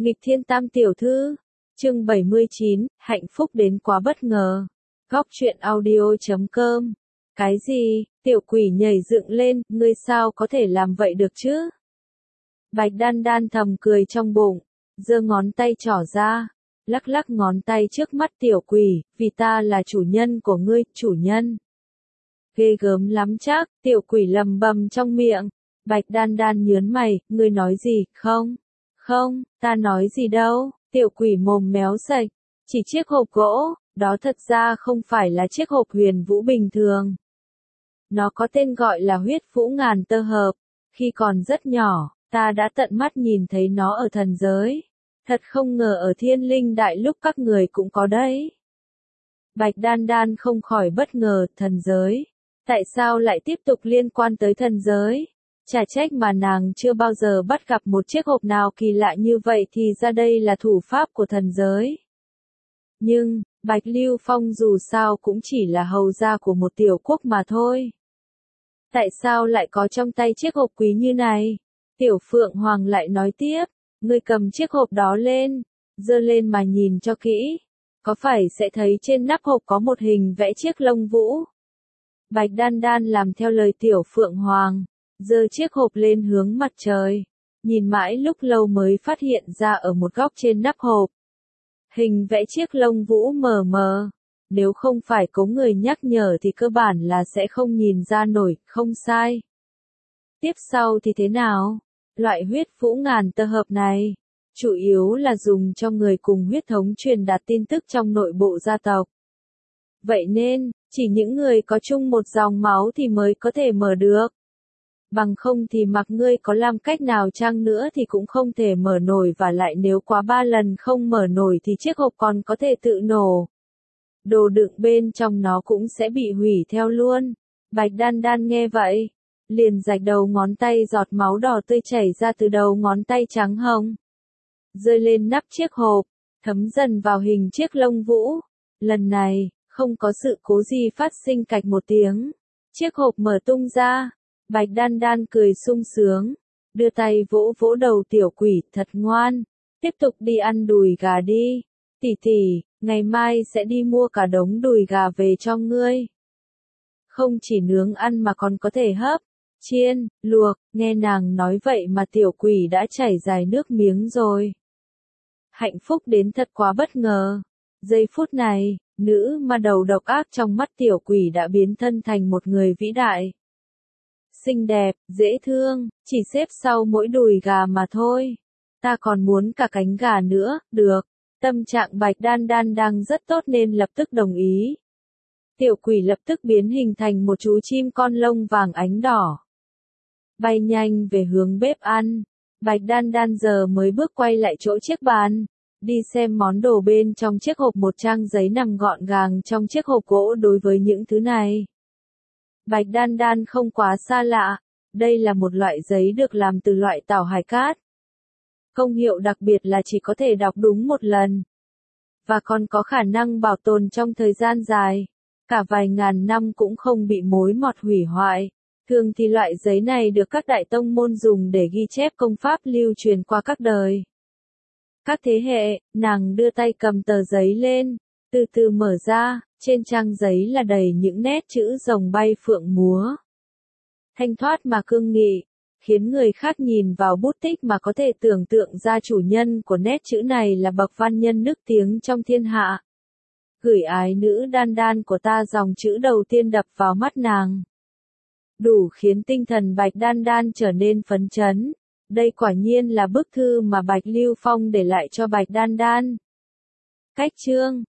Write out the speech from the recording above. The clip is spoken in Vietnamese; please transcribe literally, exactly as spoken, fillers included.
Nghịch thiên tam tiểu thư, chương bảy mươi chín, hạnh phúc đến quá bất ngờ. Góc truyện audio chấm com. Cái gì, tiểu quỷ nhảy dựng lên, ngươi sao có thể làm vậy được chứ? Bạch Đan Đan thầm cười trong bụng, giơ ngón tay trỏ ra, lắc lắc ngón tay trước mắt tiểu quỷ, vì ta là chủ nhân của ngươi, chủ nhân. Ghê gớm lắm chắc, tiểu quỷ lầm bầm trong miệng. Bạch Đan Đan nhớn mày, ngươi nói gì, không? Không, ta nói gì đâu, tiểu quỷ mồm méo sạch, chỉ chiếc hộp gỗ, đó thật ra không phải là chiếc hộp huyền vũ bình thường. Nó có tên gọi là huyết vũ ngàn tơ hợp, khi còn rất nhỏ, ta đã tận mắt nhìn thấy nó ở thần giới. Thật không ngờ ở thiên linh đại lúc các người cũng có đấy. Bạch Đan Đan không khỏi bất ngờ, thần giới. Tại sao lại tiếp tục liên quan tới thần giới? Chả trách mà nàng chưa bao giờ bắt gặp một chiếc hộp nào kỳ lạ như vậy thì ra đây là thủ pháp của thần giới. Nhưng, Bạch Lưu Phong dù sao cũng chỉ là hầu gia của một tiểu quốc mà thôi. Tại sao lại có trong tay chiếc hộp quý như này? Tiểu Phượng Hoàng lại nói tiếp, ngươi cầm chiếc hộp đó lên, giơ lên mà nhìn cho kỹ. Có phải sẽ thấy trên nắp hộp có một hình vẽ chiếc lông vũ? Bạch Đan Đan làm theo lời Tiểu Phượng Hoàng, giơ chiếc hộp lên hướng mặt trời, nhìn mãi lúc lâu mới phát hiện ra ở một góc trên nắp hộp. Hình vẽ chiếc lông vũ mờ mờ, nếu không phải có người nhắc nhở thì cơ bản là sẽ không nhìn ra nổi, không sai. Tiếp sau thì thế nào? Loại huyết vũ ngàn tơ hợp này, chủ yếu là dùng cho người cùng huyết thống truyền đạt tin tức trong nội bộ gia tộc. Vậy nên, chỉ những người có chung một dòng máu thì mới có thể mở được. Bằng không thì mặc ngươi có làm cách nào chăng nữa thì cũng không thể mở nổi, và lại nếu quá ba lần không mở nổi thì chiếc hộp còn có thể tự nổ. Đồ đựng bên trong nó cũng sẽ bị hủy theo luôn. Bạch Đan Đan nghe vậy, liền rạch đầu ngón tay, giọt máu đỏ tươi chảy ra từ đầu ngón tay trắng hồng. Rơi lên nắp chiếc hộp, thấm dần vào hình chiếc lông vũ. Lần này, không có sự cố gì phát sinh, cạch một tiếng. Chiếc hộp mở tung ra. Bạch Đan Đan cười sung sướng, đưa tay vỗ vỗ đầu tiểu quỷ, thật ngoan, tiếp tục đi ăn đùi gà đi, tỷ tỷ, ngày mai sẽ đi mua cả đống đùi gà về cho ngươi. Không chỉ nướng ăn mà còn có thể hấp, chiên, luộc, nghe nàng nói vậy mà tiểu quỷ đã chảy dài nước miếng rồi. Hạnh phúc đến thật quá bất ngờ, giây phút này, nữ ma đầu độc ác trong mắt tiểu quỷ đã biến thân thành một người vĩ đại. Xinh đẹp, dễ thương, chỉ xếp sau mỗi đùi gà mà thôi. Ta còn muốn cả cánh gà nữa, được. Tâm trạng Bạch Đan Đan đang rất tốt nên lập tức đồng ý. Tiểu quỷ lập tức biến hình thành một chú chim con lông vàng ánh đỏ. Bay nhanh về hướng bếp ăn. Bạch Đan Đan giờ mới bước quay lại chỗ chiếc bàn. Đi xem món đồ bên trong chiếc hộp, một trang giấy nằm gọn gàng trong chiếc hộp gỗ. Đối với những thứ này, Bạch Đan Đan không quá xa lạ, đây là một loại giấy được làm từ loại tảo hải cát. Công hiệu đặc biệt là chỉ có thể đọc đúng một lần, và còn có khả năng bảo tồn trong thời gian dài, cả vài ngàn năm cũng không bị mối mọt hủy hoại. Thường thì loại giấy này được các đại tông môn dùng để ghi chép công pháp lưu truyền qua các đời. Các thế hệ, nàng đưa tay cầm tờ giấy lên, từ từ mở ra. Trên trang giấy là đầy những nét chữ rồng bay phượng múa. Thanh thoát mà cương nghị, khiến người khác nhìn vào bút tích mà có thể tưởng tượng ra chủ nhân của nét chữ này là bậc văn nhân nức tiếng trong thiên hạ. Gửi ái nữ Đan Đan của ta, dòng chữ đầu tiên đập vào mắt nàng, đủ khiến tinh thần Bạch Đan Đan trở nên phấn chấn. Đây quả nhiên là bức thư mà Bạch Lưu Phong để lại cho Bạch Đan Đan. Cách chương